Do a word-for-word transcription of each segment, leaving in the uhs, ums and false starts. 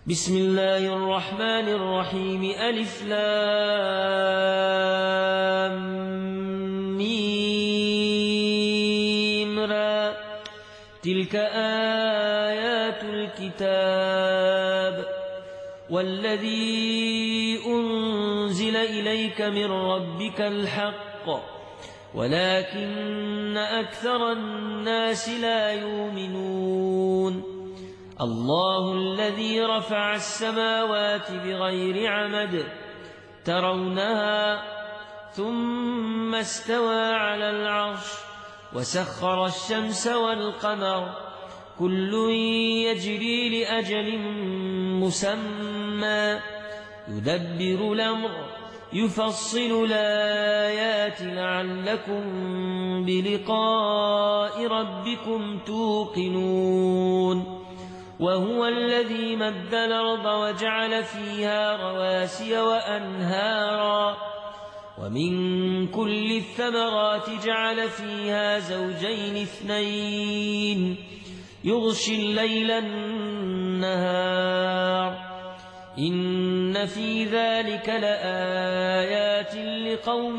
بسم الله الرحمن الرحيم ألف لام ميم را تلك آيات الكتاب والذي أنزل إليك من ربك الحق ولكن أكثر الناس لا يؤمنون الله الذي رفع السماوات بغير عمد ترونها ثم استوى على العرش وسخر الشمس والقمر كل يجري لأجل مسمى يدبر الأمر يفصل الآيات لعلكم بلقاء ربكم توقنون وهو الذي مد الأرض وجعل فيها رواسي وأنهارا ومن كل الثمرات جعل فيها زوجين اثنين يغشي الليل النهار إن في ذلك لآيات لقوم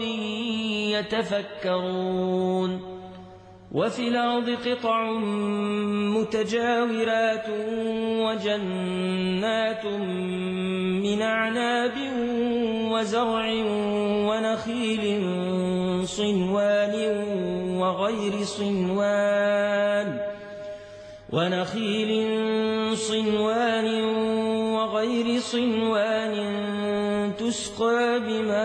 يتفكرون وفي الأرض قطع متجاورات وجنات من أعناب وزرع ونخيل صنوان وغير صنوان ونخيل صنوان وغير صنوان تسقى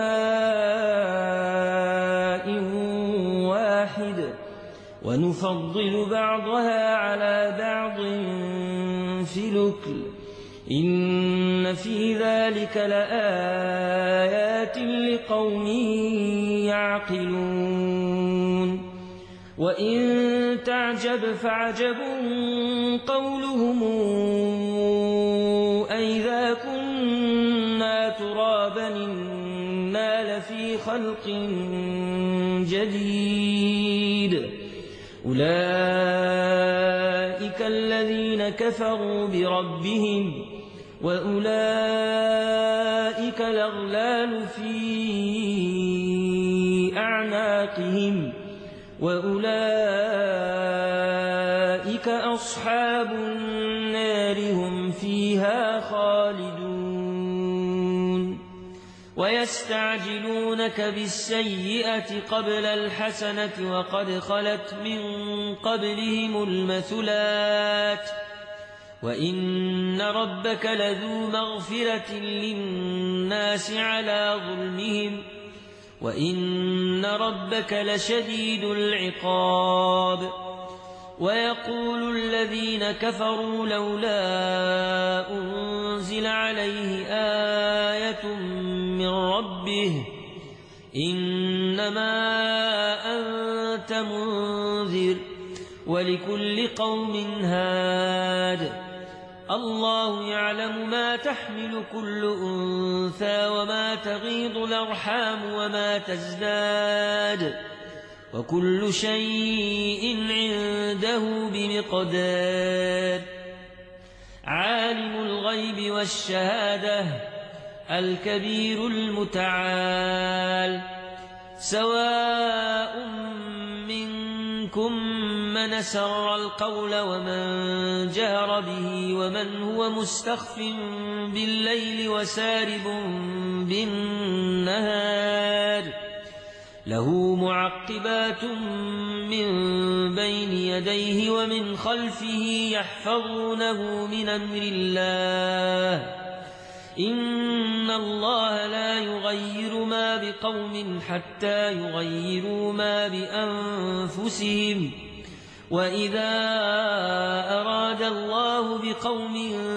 بماء واحد ونفضل بعضها على بعض في الأكل إن في ذلك لآيات لقوم يعقلون وإن تعجب فعجب قولهم أئذا كنا ترابا إنا لفي خلق جديد أولئك الذين كفروا بربهم وأولئك الأغلال في أعناقهم وأولئك أصحاب النار هم فيها خالدون ويستعجلونك بالسيئة قبل الحسنة وقد خلت من قبلهم المثلات وإن ربك لذو مغفرة للناس على ظلمهم وإن ربك لشديد العقاب ويقول الذين كفروا لولا أنزل عليه آية من ربه إنما أنت منذر ولكل قوم هاد الله يعلم ما تحمل كل أنثى وما تغيض الأرحام وما تزداد وكل شيء عنده بمقدار عالم الغيب والشهادة الكبير المتعال سواء منكم من سر القول ومن جهر به ومن هو مستخف بالليل وسارب بالنهار له معقبات من بين يديه ومن خلفه يحفظونه من أمر الله إن الله لا يغير ما بقوم حتى يغيروا ما بأنفسهم وإذا أراد الله بقوم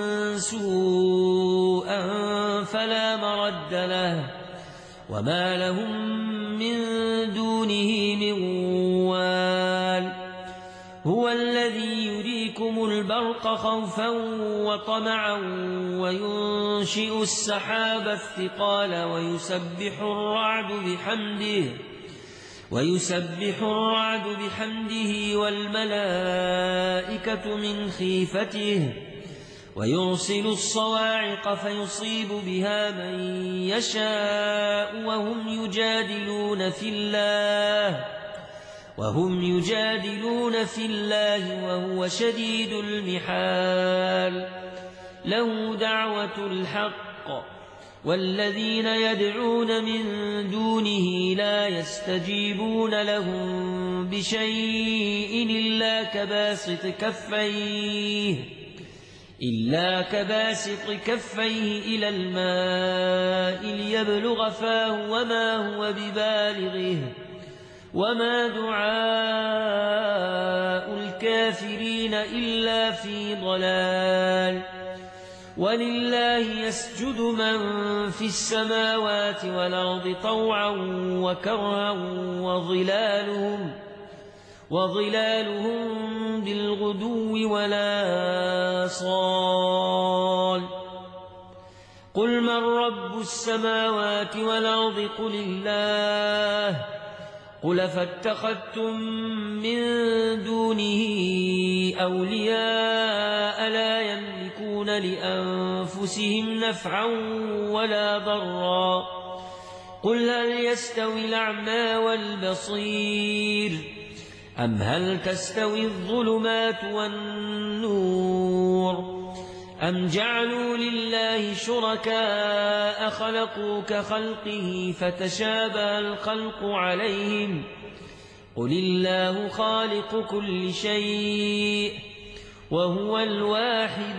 سوءا فلا مرد له وما لهم من دونه من وال هو الذي يريكم البرق خوفا وطمعا وينشئ السحاب الثقال ويسبح الرعد بحمده ويسبح الرعد بحمده والملائكة من خيفته ويرسل الصواعق فيصيب بها من يشاء وهم يجادلون في الله وهم يجادلون في الله وهو شديد المحال له دعوة الحق والذين يدعون من دونه لا يستجيبون لهم بشيء إلا كباسط كفيه إلا كباسط كفيه إلى الماء ليبلغ فاه وما هو ببالغه وما دعاء الكافرين إلا في ضلال ولله يسجد من في السماوات والأرض طوعا وكرها وظلالهم وظلالهم بالغدو ولا صال قل من رب السماوات والأرض قل الله قل فاتخذتم من دونه أولياء لا يملكون لأنفسهم نفعا ولا ضرا قل هل يستوي الأعمى والبصير أم هل تستوي الظلمات والنور أم جعلوا لله شركاء خلقوا كخلقه فتشابه الخلق عليهم قل الله خالق كل شيء وهو الواحد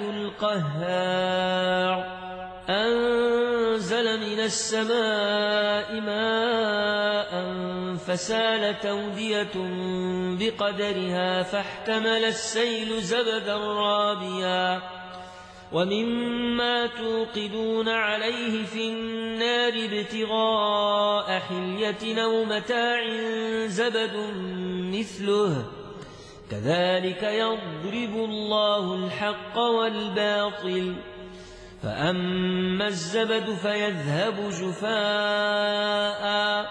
القهار أنزل من السماء ماء فسالت أودية بقدرها فاحتمل السيل زبدا رابيا ومما توقدون عليه في النار ابتغاء حلية أو متاع زبد مثله كذلك يضرب الله الحق والباطل فأما الزبد فيذهب جفاء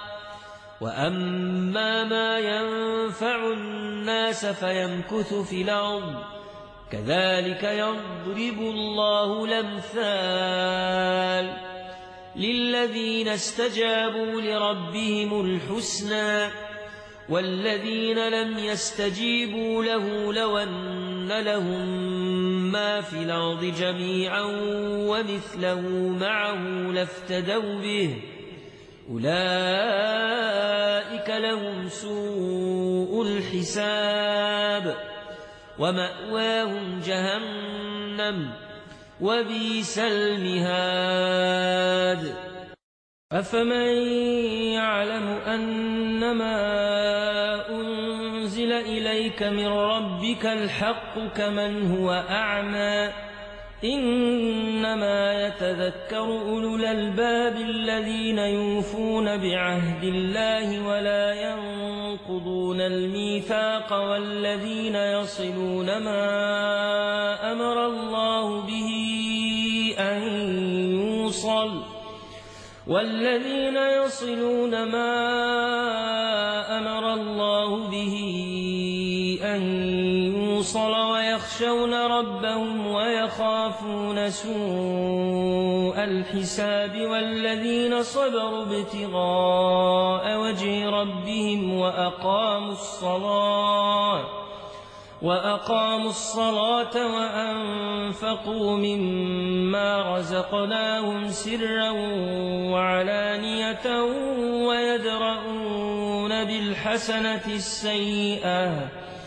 وأما ما ينفع الناس فيمكث في الأرض كذلك يضرب الله الأمثال للذين استجابوا لربهم الحسنى والذين لم يستجيبوا له لو أن لهم ما في الأرض جميعا ومثله معه لافتدوا به أولئك لهم سوء الحساب ومأواهم جهنم وبئس المهاد أفمن يعلم أنما أنزل إليك من ربك الحق كمن هو أعمى إنما يتذكر أولو الألباب الذين يوفون بعهد الله ولا ينقضون الميثاق والذين يصلون ما أمر الله به أن يوصل والذين يصلون ما أمر الله به أن يوصل ويخشون ربهم ويخافون سوء الحساب والذين صبروا ابتغاء وجه ربهم وأقاموا الصلاة وأقاموا الصلاة وأنفقوا مما رزقناهم سرا وعلانية ويدرؤون بالحسنة السيئة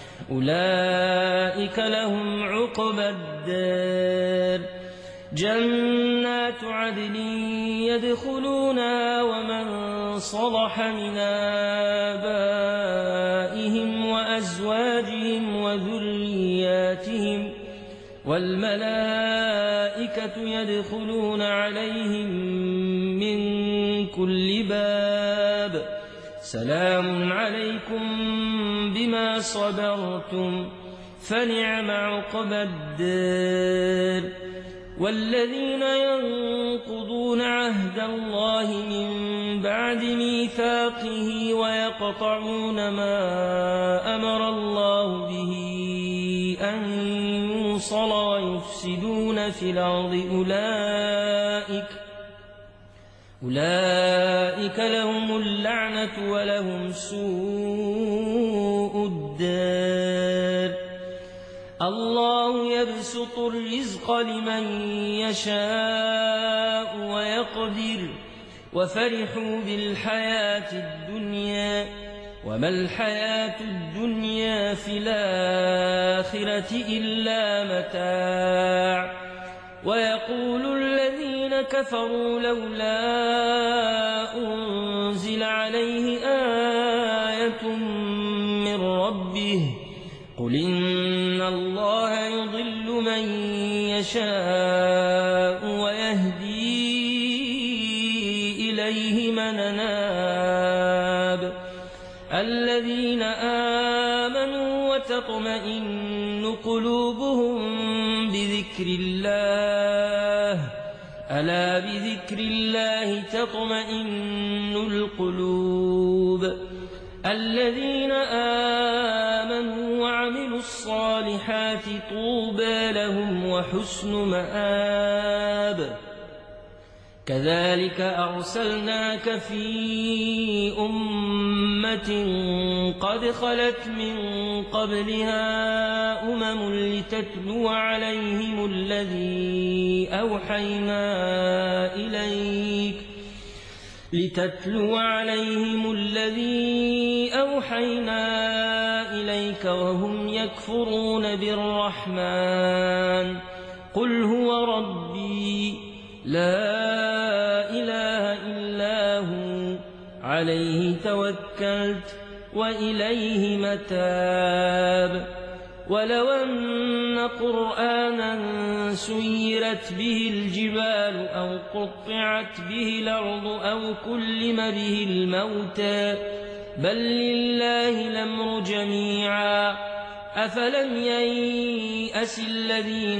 أولئك لهم عقبى الدار جنات عدن يدخلونها ومن صلح من آبائهم وأزواجهم وذرياتهم والملائكة يدخلون عليهم من كل باب سلام عليكم بما صبرتم فنعم عقبى الدار والذين ينقضون عهد الله من بعد ميثاقه ويقطعون ما أمر الله به أن الموصل ويفسدون في الأرض أولئك أولئك لهم اللعنة ولهم سوء الدار. الله يبسط الرزق لمن يشاء ويقدر وفرحوا بالحياة الدنيا وما الحياة الدنيا في الآخرة إلا متاع. ويقول الذين كفروا لولا أنزل عليه آية من ربه قل إن الله يضل من يشاء ويهدي إليه من أناب. الذين آمنوا وتطمئن قلوبهم بذكر الله ألا بذكر الله تطمئن القلوب. الذين آمنوا وعملوا الصالحات طوبى لهم وحسن مآب. كذلك أرسلناك في أمة قد خلت من قبلها أمم لتتلو عليهم الذي أوحينا إليك لتتلو عليهم الذي أوحينا إليك وهم يكفرون بالرحمن قل هو ربي لا إله إلا هو عليه توكلت وإليه متاب. ولو أن قرآنا سيرت به الجبال أو قطعت به الأرض أو كلم به الموتى بل لله الأمر جميعا أفلم ييأس الذين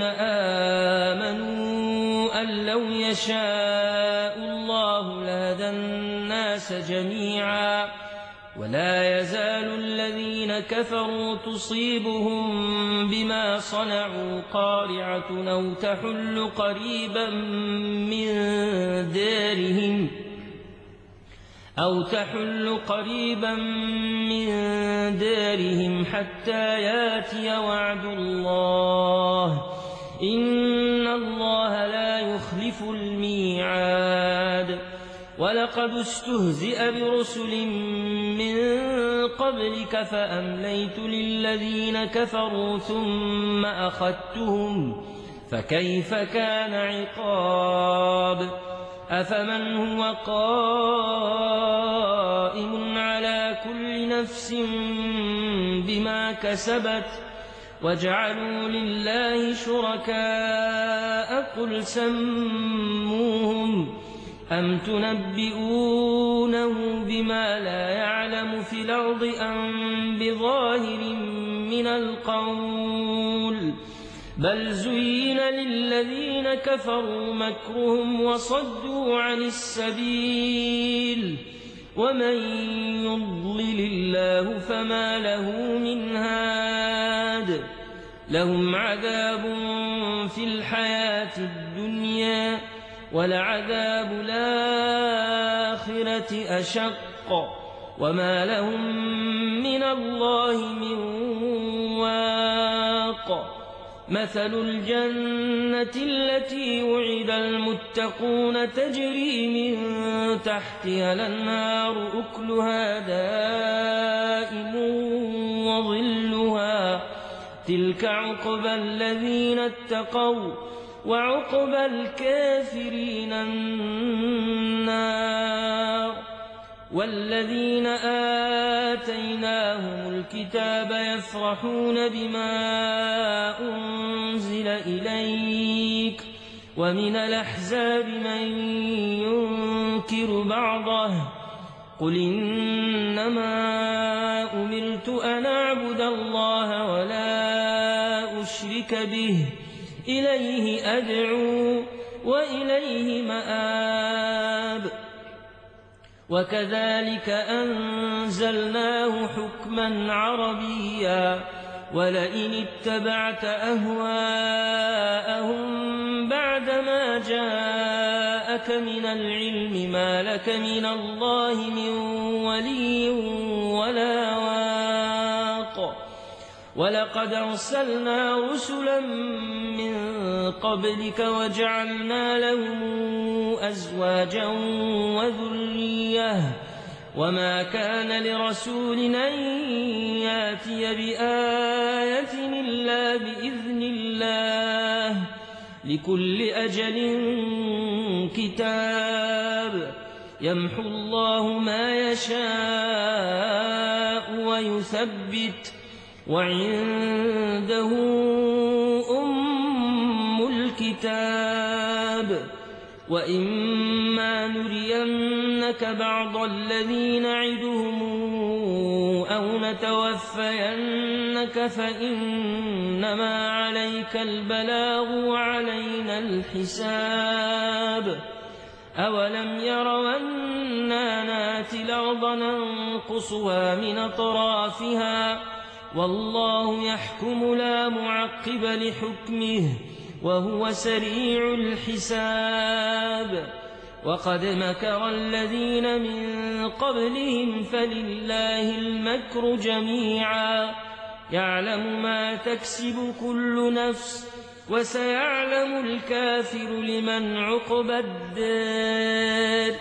آمنوا أن لو يشاء الله لهدى الناس جميعا ولا يزال الذين كفروا تصيبهم بما صنعوا قارعة أو تحل قريبا من دارهم أو تحل قريبا من دارهم حتى ياتي وعد الله إن الله لا يخلف الميعاد. ولقد استهزئ برسل من قبلك فأمليت للذين كفروا ثم أخذتهم فكيف كان عقاب. أفمن هو قائم على كل نفس بما كسبت وجعلوا لله شركاء قل سموهم أم تنبئونه بما لا يعلم في الأرض أم بظاهر من القول بل زين للذين كفروا مكرهم وصدوا عن السبيل ومن يضلل الله فما له من هاد. لهم عذاب في الحياة الدنيا ولعذاب الآخرة أشق وما لهم من الله من واق. مثل الجنة التي وعد المتقون تجري من تحتها الأنهار أكلها دائم وظلها تلك عقبى الذين اتقوا وعقبى الكافرين النار. والذين آتيناهم الكتاب يفرحون بما أنزل إليك ومن الأحزاب من ينكر بعضه قل إنما أمرت أن أعبد الله ولا أشرك به إليه أدعو وإليه مآب. وكذلك أنزلناه حكما عربيا ولئن اتبعت أهواءهم بعدما جاءك من العلم ما لك من الله من ولي ولا واق ولقد أرسلنا رسلا من قبلك وجعلنا لهم أزواجا وذرية وما كان لرسول أن ياتي بآية إلا بإذن الله لكل أجل كتاب يمحو الله ما يشاء ويثبت وعنده أم الكتاب وإما نرينك بعض الذي نعدهم أو نتوفينك فإنما عليك البلاغ وعلينا الحساب أولم يروا أنا ناتي الأرض ننقصها من أطرافها والله يحكم لا معقب لحكمه وهو سريع الحساب وقد مكر الذين من قبلهم فلله المكر جميعا يعلم ما تكسب كل نفس وسيعلم الكافر لمن عقبى الدار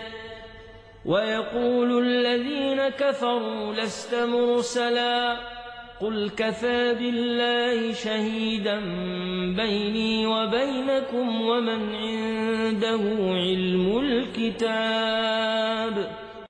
ويقول الذين كفروا لست مرسلا قل كفى بالله شهيدا بيني وبينكم ومن عنده علم الكتاب